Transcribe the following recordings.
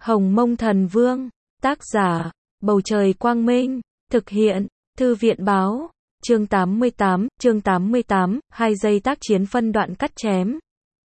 Hồng Mông Thần Vương, tác giả, Bầu Trời Quang Minh, thực hiện, Thư viện Báo, chương 88, 2 giây tác chiến phân đoạn cắt chém.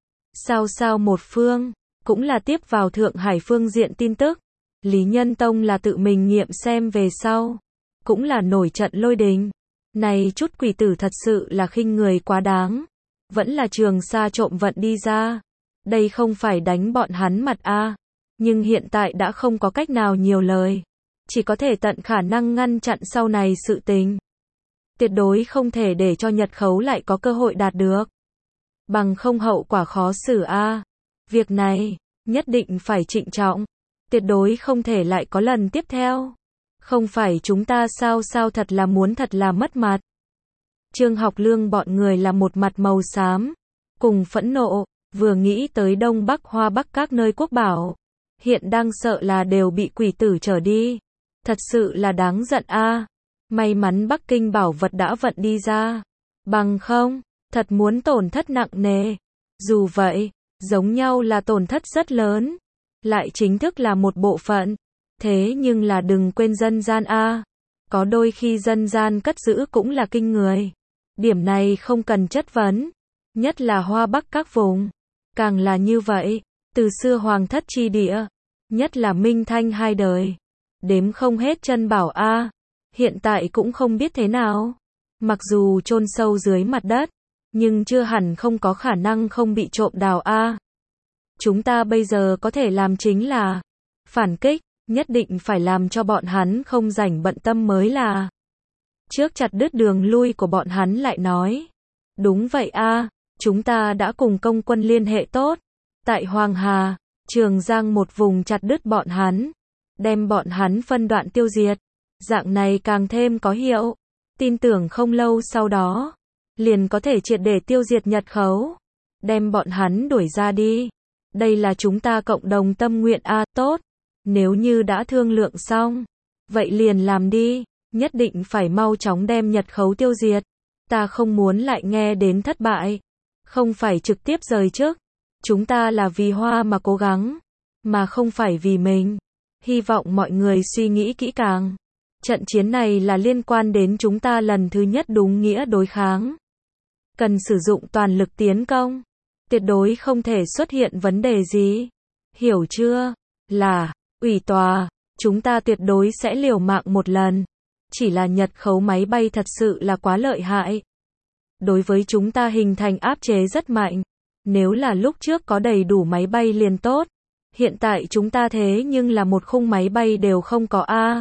Sao một phương, cũng là tiếp vào Thượng Hải phương diện tin tức, Lý Nhân Tông là tự mình nghiệm xem về sau, cũng là nổi trận lôi đình. Này chút quỷ tử thật sự là khinh người quá đáng, vẫn là Trường Sa trộm vận đi ra, đây không phải đánh bọn hắn mặt a, nhưng hiện tại đã không có cách nào nhiều lời, chỉ có thể tận khả năng ngăn chặn sau này sự tình. Tuyệt đối không thể để cho Nhật Khấu lại có cơ hội đạt được, bằng không hậu quả khó xử a. Việc này, nhất định phải trịnh trọng, tuyệt đối không thể lại có lần tiếp theo. Không phải chúng ta sao thật là mất mặt. Trương Học Lương bọn người là một mặt màu xám, cùng phẫn nộ, vừa nghĩ tới Đông Bắc Hoa Bắc các nơi quốc bảo, hiện đang sợ là đều bị quỷ tử trở đi. Thật sự là đáng giận a. May mắn Bắc Kinh bảo vật đã vận đi ra, bằng không, thật muốn tổn thất nặng nề. Dù vậy, giống nhau là tổn thất rất lớn, lại chính thức là một bộ phận. Thế nhưng là đừng quên dân gian a, có đôi khi dân gian cất giữ cũng là kinh người. Điểm này không cần chất vấn, nhất là Hoa Bắc các vùng, càng là như vậy, từ xưa hoàng thất chi địa, nhất là Minh Thanh hai đời, đếm không hết chân bảo a, hiện tại cũng không biết thế nào. Mặc dù chôn sâu dưới mặt đất, nhưng chưa hẳn không có khả năng không bị trộm đào a. Chúng ta bây giờ có thể làm chính là phản kích, nhất định phải làm cho bọn hắn không rảnh bận tâm mới là. Trước chặt đứt đường lui của bọn hắn lại nói. Đúng vậy a, chúng ta đã cùng công quân liên hệ tốt. Tại Hoàng Hà, Trường Giang một vùng chặt đứt bọn hắn. Đem bọn hắn phân đoạn tiêu diệt. Dạng này càng thêm có hiệu. Tin tưởng không lâu sau đó, liền có thể triệt để tiêu diệt Nhật Khấu. Đem bọn hắn đuổi ra đi. Đây là chúng ta cộng đồng tâm nguyện a, tốt. Nếu như đã thương lượng xong, vậy liền làm đi, nhất định phải mau chóng đem Nhật Khấu tiêu diệt. Ta không muốn lại nghe đến thất bại, không phải trực tiếp rời trước. Chúng ta là vì Hoa mà cố gắng, mà không phải vì mình. Hy vọng mọi người suy nghĩ kỹ càng. Trận chiến này là liên quan đến chúng ta lần thứ nhất đúng nghĩa đối kháng. Cần sử dụng toàn lực tiến công, tuyệt đối không thể xuất hiện vấn đề gì. Hiểu chưa? Là Ủy tòa, chúng ta tuyệt đối sẽ liều mạng một lần. Chỉ là Nhật Khấu máy bay thật sự là quá lợi hại. Đối với chúng ta hình thành áp chế rất mạnh. Nếu là lúc trước có đầy đủ máy bay liền tốt. Hiện tại chúng ta thế nhưng là một khung máy bay đều không có a.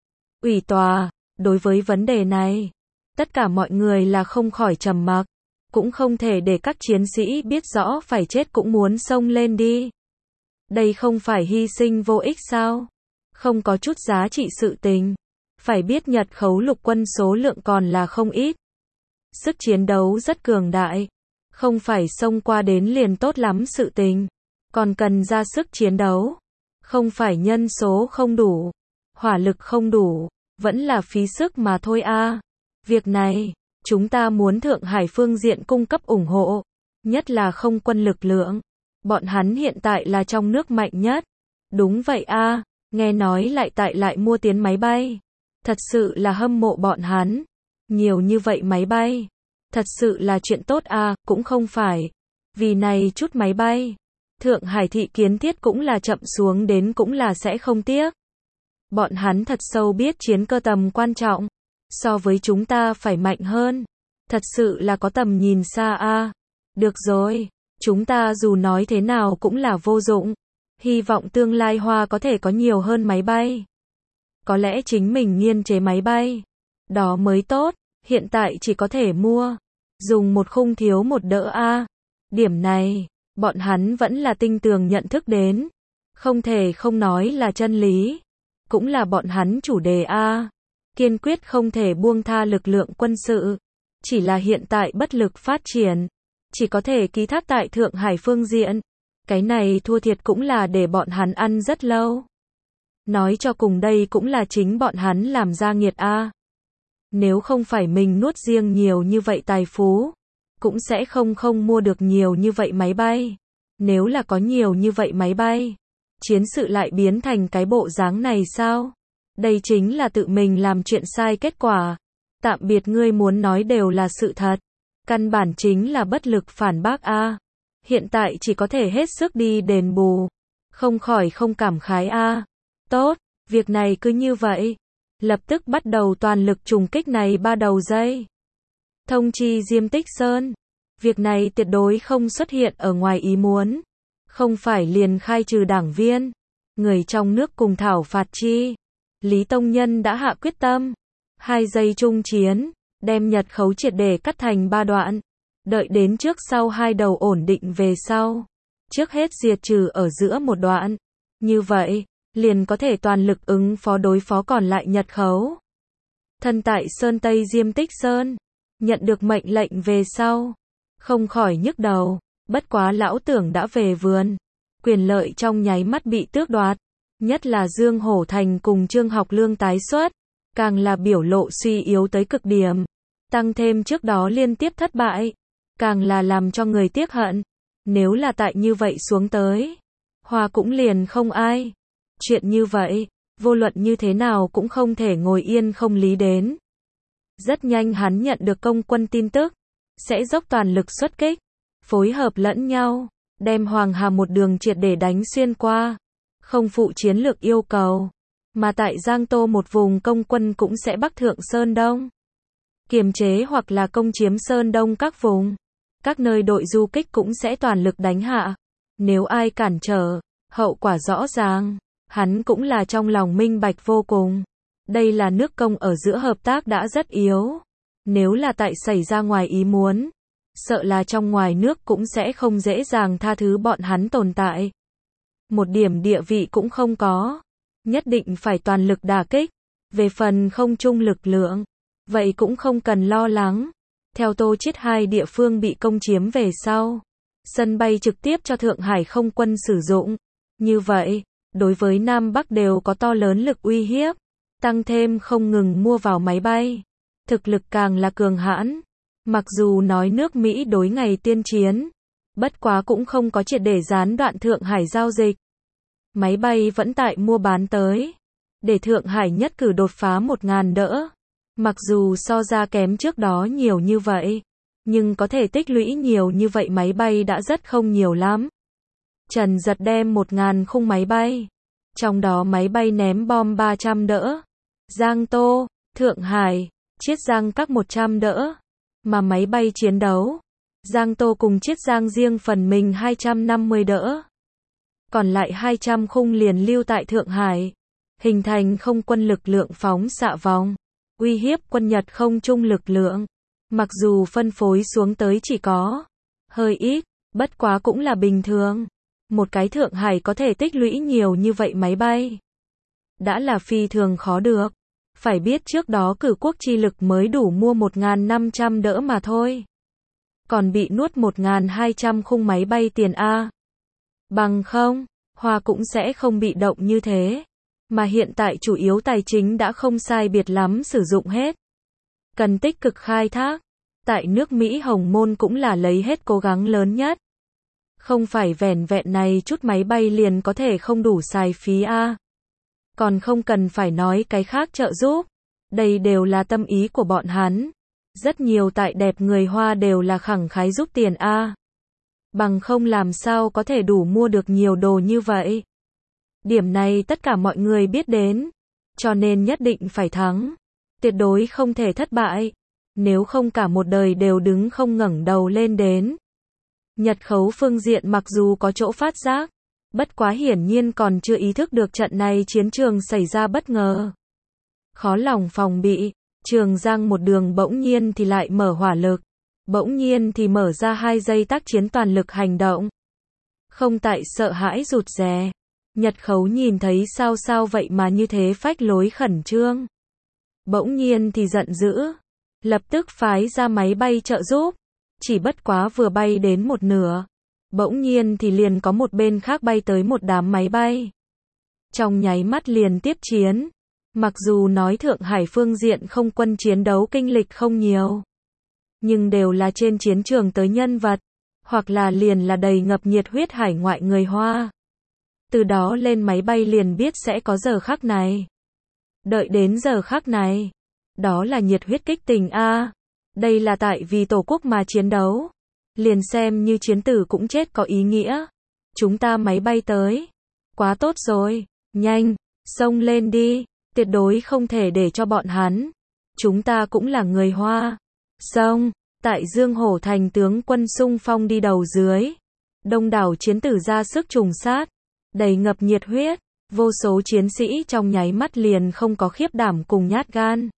Ủy tòa, đối với vấn đề này, tất cả mọi người là không khỏi trầm mặc. Cũng không thể để các chiến sĩ biết rõ phải chết cũng muốn xông lên đi. Đây không phải hy sinh vô ích sao? Không có chút giá trị sự tình. Phải biết Nhật Khấu lục quân số lượng còn là không ít. Sức chiến đấu rất cường đại. Không phải xông qua đến liền tốt lắm sự tình. Còn cần ra sức chiến đấu. Không phải nhân số không đủ, hỏa lực không đủ, vẫn là phí sức mà thôi a. Việc này, chúng ta muốn Thượng Hải phương diện cung cấp ủng hộ. Nhất là không quân lực lượng. Bọn hắn hiện tại là trong nước mạnh nhất. Đúng vậy a, nghe nói lại mua tiến máy bay. Thật sự là hâm mộ bọn hắn. Nhiều như vậy máy bay. Thật sự là chuyện tốt a, cũng không phải. Vì này chút máy bay. Thượng Hải thị kiến thiết cũng là chậm xuống đến cũng là sẽ không tiếc. Bọn hắn thật sâu biết chiến cơ tầm quan trọng. So với chúng ta phải mạnh hơn. Thật sự là có tầm nhìn xa a. Được rồi. Chúng ta dù nói thế nào cũng là vô dụng. Hy vọng tương lai Hoa có thể có nhiều hơn máy bay. Có lẽ chính mình nghiên chế máy bay. Đó mới tốt. Hiện tại chỉ có thể mua. Dùng một khung thiếu một đỡ a. Điểm này, bọn hắn vẫn là tinh tường nhận thức đến. Không thể không nói là chân lý. Cũng là bọn hắn chủ đề a. Kiên quyết không thể buông tha lực lượng quân sự. Chỉ là hiện tại bất lực phát triển. Chỉ có thể ký thác tại Thượng Hải phương diện. Cái này thua thiệt cũng là để bọn hắn ăn rất lâu. Nói cho cùng đây cũng là chính bọn hắn làm ra nghiệt a. Nếu không phải mình nuốt riêng nhiều như vậy tài phú, cũng sẽ không mua được nhiều như vậy máy bay. Nếu là có nhiều như vậy máy bay, chiến sự lại biến thành cái bộ dáng này sao? Đây chính là tự mình làm chuyện sai kết quả. Tạm biệt ngươi muốn nói đều là sự thật. Căn bản chính là bất lực phản bác a. Hiện tại chỉ có thể hết sức đi đền bù. Không khỏi không cảm khái a. Tốt, việc này cứ như vậy. Lập tức bắt đầu toàn lực trùng kích này 3 đầu dây. Thông chi Diêm Tích Sơn. Việc này tuyệt đối không xuất hiện ở ngoài ý muốn. Không phải liền khai trừ đảng viên. Người trong nước cùng thảo phạt chi. Lý Tông Nhân đã hạ quyết tâm. 2 giây chung chiến. Đem Nhật khấu triệt để cắt thành 3 đoạn. Đợi đến trước sau 2 đầu ổn định về sau. Trước hết diệt trừ ở giữa một đoạn. Như vậy, liền có thể toàn lực ứng phó đối phó còn lại Nhật khấu. Thân tại Sơn Tây Diêm Tích Sơn. Nhận được mệnh lệnh về sau. Không khỏi nhức đầu. Bất quá lão tưởng đã về vườn. Quyền lợi trong nháy mắt bị tước đoạt. Nhất là Dương Hổ Thành cùng Trương Học Lương tái xuất. Càng là biểu lộ suy yếu tới cực điểm. Tăng thêm trước đó liên tiếp thất bại. Càng là làm cho người tiếc hận. Nếu là tại như vậy xuống tới. Hoa cũng liền không ai. Chuyện như vậy, vô luận như thế nào cũng không thể ngồi yên không lý đến. Rất nhanh hắn nhận được công quân tin tức. Sẽ dốc toàn lực xuất kích. Phối hợp lẫn nhau. Đem Hoàng Hà một đường triệt để đánh xuyên qua. Không phụ chiến lược yêu cầu. Mà tại Giang Tô một vùng công quân cũng sẽ bắc thượng Sơn Đông. Kiềm chế hoặc là công chiếm Sơn Đông các vùng. Các nơi đội du kích cũng sẽ toàn lực đánh hạ. Nếu ai cản trở, hậu quả rõ ràng. Hắn cũng là trong lòng minh bạch vô cùng. Đây là nước công ở giữa hợp tác đã rất yếu. Nếu là tại xảy ra ngoài ý muốn, sợ là trong ngoài nước cũng sẽ không dễ dàng tha thứ bọn hắn tồn tại. Một điểm địa vị cũng không có. Nhất định phải toàn lực đả kích. Về phần không chung lực lượng, vậy cũng không cần lo lắng. Theo Tô Chiết 2 địa phương bị công chiếm về sau, sân bay trực tiếp cho Thượng Hải không quân sử dụng. Như vậy, đối với Nam Bắc đều có to lớn lực uy hiếp. Tăng thêm không ngừng mua vào máy bay. Thực lực càng là cường hãn. Mặc dù nói nước Mỹ đối ngày tiên chiến, bất quá cũng không có triệt để gián đoạn Thượng Hải giao dịch. Máy bay vẫn tại mua bán tới. Để Thượng Hải nhất cử đột phá 1.000 đỡ. Mặc dù so ra kém trước đó nhiều như vậy, nhưng có thể tích lũy nhiều như vậy máy bay đã rất không nhiều lắm. Trần Giật đem 1.000 khung máy bay. Trong đó máy bay ném bom 300 đỡ. Giang Tô, Thượng Hải, Chiết Giang các 100 đỡ. Mà máy bay chiến đấu, Giang Tô cùng Chiết Giang riêng phần mình 250 đỡ. Còn lại 200 khung liền lưu tại Thượng Hải. Hình thành không quân lực lượng phóng xạ vòng. Uy hiếp quân Nhật không chung lực lượng. Mặc dù phân phối xuống tới chỉ có hơi ít, bất quá cũng là bình thường. Một cái Thượng Hải có thể tích lũy nhiều như vậy máy bay. Đã là phi thường khó được. Phải biết trước đó cử quốc chi lực mới đủ mua 1.500 đỡ mà thôi. Còn bị nuốt 1.200 khung máy bay tiền A. Bằng không, Hoa cũng sẽ không bị động như thế. Mà hiện tại chủ yếu tài chính đã không sai biệt lắm sử dụng hết. Cần tích cực khai thác. Tại nước Mỹ Hồng Môn cũng là lấy hết cố gắng lớn nhất. Không phải vẻn vẹn này chút máy bay liền có thể không đủ xài phí A. Còn không cần phải nói cái khác trợ giúp. Đây đều là tâm ý của bọn hắn. Rất nhiều tại đẹp người Hoa đều là khẳng khái giúp tiền A. Bằng không làm sao có thể đủ mua được nhiều đồ như vậy. Điểm này tất cả mọi người biết đến. Cho nên nhất định phải thắng. Tuyệt đối không thể thất bại. Nếu không cả một đời đều đứng không ngẩng đầu lên đến. Nhật khấu phương diện mặc dù có chỗ phát giác. Bất quá hiển nhiên còn chưa ý thức được trận này chiến trường xảy ra bất ngờ. Khó lòng phòng bị. Trường Giang một đường bỗng nhiên thì lại mở hỏa lực. Bỗng nhiên thì mở ra 2 giây tác chiến toàn lực hành động. Không tại sợ hãi rụt rè. Nhật khấu nhìn thấy sao vậy mà như thế phách lối khẩn trương. Bỗng nhiên thì giận dữ. Lập tức phái ra máy bay trợ giúp. Chỉ bất quá vừa bay đến một nửa. Bỗng nhiên thì liền có một bên khác bay tới một đám máy bay. Trong nháy mắt liền tiếp chiến. Mặc dù nói Thượng Hải phương diện không quân chiến đấu kinh lịch không nhiều. Nhưng đều là trên chiến trường tới nhân vật. Hoặc là liền là đầy ngập nhiệt huyết hải ngoại người Hoa. Từ đó lên máy bay liền biết sẽ có giờ khắc này. Đợi đến giờ khắc này. Đó là nhiệt huyết kích tình a. Đây là tại vì Tổ quốc mà chiến đấu. Liền xem như chiến tử cũng chết có ý nghĩa. Chúng ta máy bay tới. Quá tốt rồi. Nhanh, xông lên đi. Tuyệt đối không thể để cho bọn hắn. Chúng ta cũng là người Hoa. Xông. Tại Dương Hổ Thành tướng quân xung phong đi đầu dưới. Đông đảo chiến tử ra sức trùng sát. Đầy ngập nhiệt huyết. Vô số chiến sĩ trong nháy mắt liền không có khiếp đảm cùng nhát gan.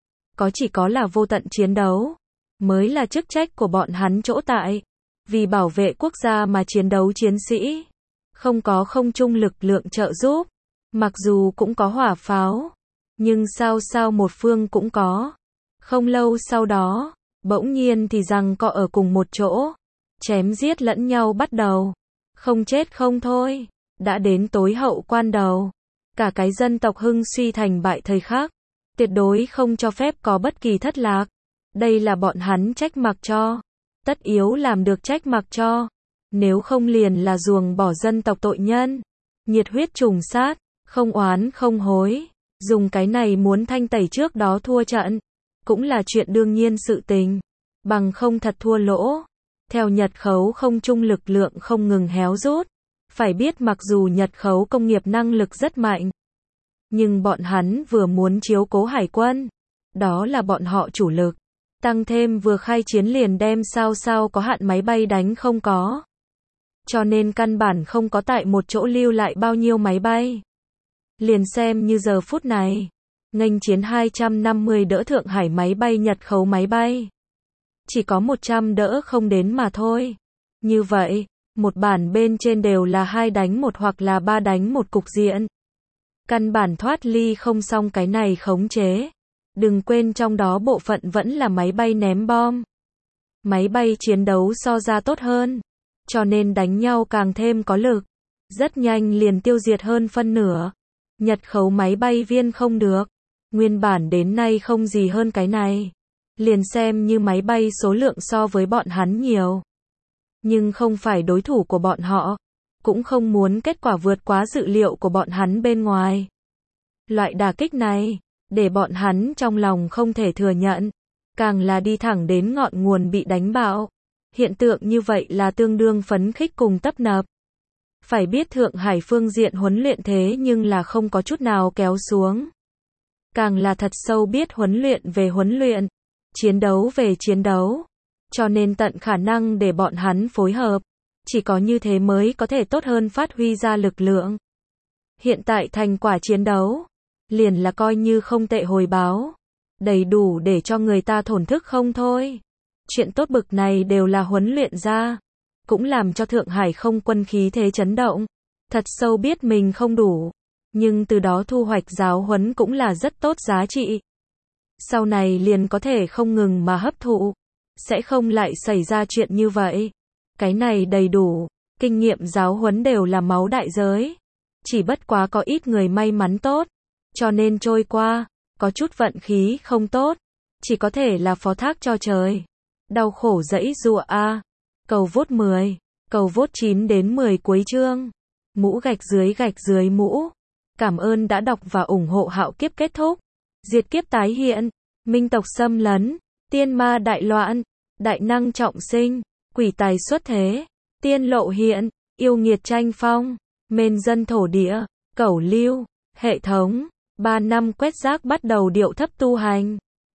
Chỉ có là vô tận chiến đấu. Mới là chức trách của bọn hắn chỗ tại. Vì bảo vệ quốc gia mà chiến đấu chiến sĩ. Không có không trung lực lượng trợ giúp. Mặc dù cũng có hỏa pháo. Nhưng sao một phương cũng có. Không lâu sau đó. Bỗng nhiên thì giằng co ở cùng một chỗ. Chém giết lẫn nhau bắt đầu. Không chết không thôi. Đã đến tối hậu quan đầu. Cả cái dân tộc hưng suy thành bại thời khắc. Tuyệt đối không cho phép có bất kỳ thất lạc. Đây là bọn hắn trách mặc cho. Tất yếu làm được trách mặc cho. Nếu không liền là ruồng bỏ dân tộc tội nhân. Nhiệt huyết trùng sát. Không oán không hối. Dùng cái này muốn thanh tẩy trước đó thua trận. Cũng là chuyện đương nhiên sự tình. Bằng không thật thua lỗ. Theo Nhật khấu không trung lực lượng không ngừng héo rút. Phải biết mặc dù Nhật khấu công nghiệp năng lực rất mạnh. Nhưng bọn hắn vừa muốn chiếu cố hải quân. Đó là bọn họ chủ lực. Tăng thêm vừa khai chiến liền đem sao có hạn máy bay đánh không có. Cho nên căn bản không có tại một chỗ lưu lại bao nhiêu máy bay. Liền xem như giờ phút này. Nghênh chiến 250 đỡ Thượng Hải máy bay Nhật khấu máy bay. Chỉ có 100 đỡ không đến mà thôi. Như vậy, một bản bên trên đều là 2 đánh 1 hoặc là 3 đánh 1 cục diện. Căn bản thoát ly không xong cái này khống chế. Đừng quên trong đó bộ phận vẫn là máy bay ném bom. Máy bay chiến đấu so ra tốt hơn. Cho nên đánh nhau càng thêm có lực. Rất nhanh liền tiêu diệt hơn phân nửa. Nhật khấu máy bay viên không được. Nguyên bản đến nay không gì hơn cái này. Liền xem như máy bay số lượng so với bọn hắn nhiều. Nhưng không phải đối thủ của bọn họ. Cũng không muốn kết quả vượt quá dự liệu của bọn hắn bên ngoài. Loại đả kích này, để bọn hắn trong lòng không thể thừa nhận. Càng là đi thẳng đến ngọn nguồn bị đánh bạo. Hiện tượng như vậy là tương đương phấn khích cùng tấp nập. Phải biết Thượng Hải phương diện huấn luyện thế nhưng là không có chút nào kéo xuống. Càng là thật sâu biết huấn luyện về huấn luyện. Chiến đấu về chiến đấu. Cho nên tận khả năng để bọn hắn phối hợp. Chỉ có như thế mới có thể tốt hơn phát huy ra lực lượng. Hiện tại thành quả chiến đấu. Liền là coi như không tệ hồi báo. Đầy đủ để cho người ta thổn thức không thôi. Chuyện tốt bực này đều là huấn luyện ra. Cũng làm cho Thượng Hải không quân khí thế chấn động. Thật sâu biết mình không đủ. Nhưng từ đó thu hoạch giáo huấn cũng là rất tốt giá trị. Sau này liền có thể không ngừng mà hấp thụ. Sẽ không lại xảy ra chuyện như vậy. Cái này đầy đủ. Kinh nghiệm giáo huấn đều là máu đại giới. Chỉ bất quá có ít người may mắn tốt. Cho nên trôi qua. Có chút vận khí không tốt. Chỉ có thể là phó thác cho trời. Đau khổ dẫy dụa a. Cầu vốt 10. Cầu vốt 9 đến 10 cuối chương. Mũ gạch dưới mũ. Cảm ơn đã đọc và ủng hộ Hạo Kiếp kết thúc. Diệt kiếp tái hiện. Minh tộc xâm lấn. Tiên ma đại loạn. Đại năng trọng sinh. Quỷ tài xuất thế. Tiên lộ hiện. Yêu nghiệt tranh phong. Mên dân thổ địa. Cẩu lưu. Hệ thống. 3 năm quét rác bắt đầu điệu thấp tu hành.